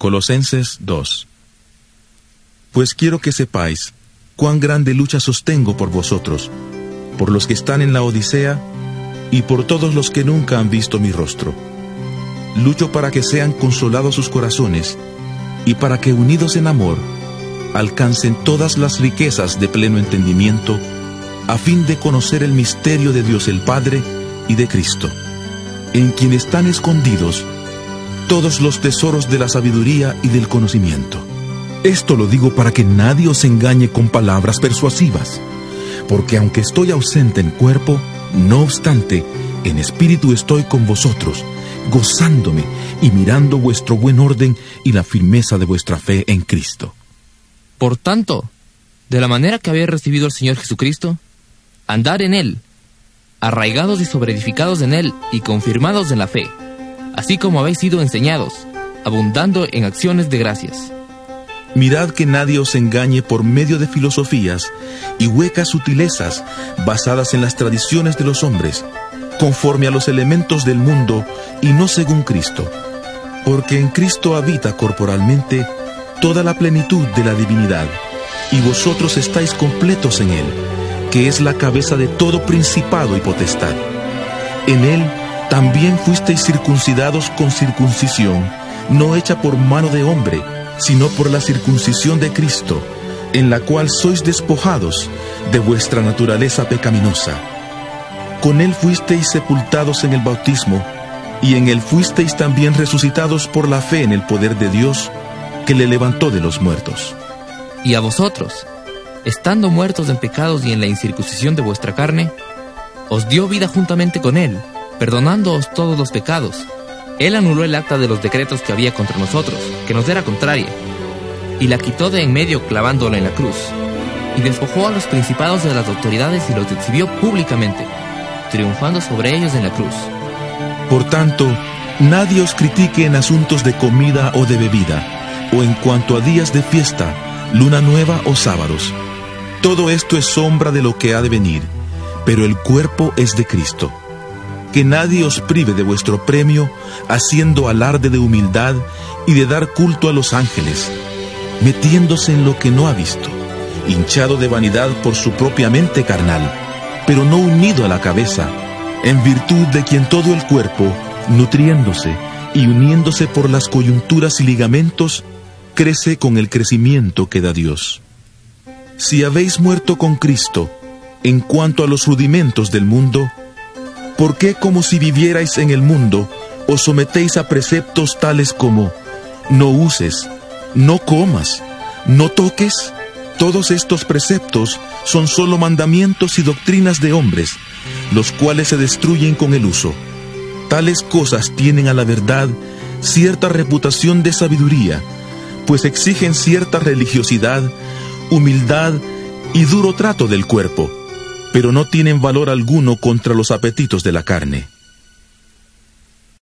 Colosenses 2. Pues quiero que sepáis cuán grande lucha sostengo por vosotros, por los que están en la Odisea y por todos los que nunca han visto mi rostro. Lucho para que sean consolados sus corazones y para que, unidos en amor, alcancen todas las riquezas de pleno entendimiento, a fin de conocer el misterio de Dios el Padre y de Cristo, en quien están escondidos todos los tesoros de la sabiduría y del conocimiento. Esto lo digo para que nadie os engañe con palabras persuasivas, porque aunque estoy ausente en cuerpo, no obstante, en espíritu estoy con vosotros, gozándome y mirando vuestro buen orden y la firmeza de vuestra fe en Cristo. Por tanto, de la manera que habéis recibido al Señor Jesucristo, andar en Él, arraigados y sobreedificados en Él y confirmados en la fe, así como habéis sido enseñados, abundando en acciones de gracias. Mirad que nadie os engañe por medio de filosofías y huecas sutilezas basadas en las tradiciones de los hombres, conforme a los elementos del mundo y no según Cristo. Porque en Cristo habita corporalmente toda la plenitud de la divinidad, y vosotros estáis completos en Él, que es la cabeza de todo principado y potestad. En Él también fuisteis circuncidados con circuncisión, no hecha por mano de hombre, sino por la circuncisión de Cristo, en la cual sois despojados de vuestra naturaleza pecaminosa. Con Él fuisteis sepultados en el bautismo, y en Él fuisteis también resucitados por la fe en el poder de Dios, que le levantó de los muertos. Y a vosotros, estando muertos en pecados y en la incircuncisión de vuestra carne, os dio vida juntamente con Él, perdonándoos todos los pecados. Él anuló el acta de los decretos que había contra nosotros, que nos era contraria, y la quitó de en medio clavándola en la cruz, y despojó a los principados de las autoridades y los exhibió públicamente, triunfando sobre ellos en la cruz. Por tanto, nadie os critique en asuntos de comida o de bebida, o en cuanto a días de fiesta, luna nueva o sábados. Todo esto es sombra de lo que ha de venir, pero el cuerpo es de Cristo. Que nadie os prive de vuestro premio, haciendo alarde de humildad y de dar culto a los ángeles, metiéndose en lo que no ha visto, hinchado de vanidad por su propia mente carnal, pero no unido a la cabeza, en virtud de quien todo el cuerpo, nutriéndose y uniéndose por las coyunturas y ligamentos, crece con el crecimiento que da Dios. Si habéis muerto con Cristo, en cuanto a los rudimentos del mundo, ¿por qué, como si vivierais en el mundo, os sometéis a preceptos tales como no uses, no comas, no toques? Todos estos preceptos son solo mandamientos y doctrinas de hombres, los cuales se destruyen con el uso. Tales cosas tienen a la verdad cierta reputación de sabiduría, pues exigen cierta religiosidad, humildad y duro trato del cuerpo, pero no tienen valor alguno contra los apetitos de la carne.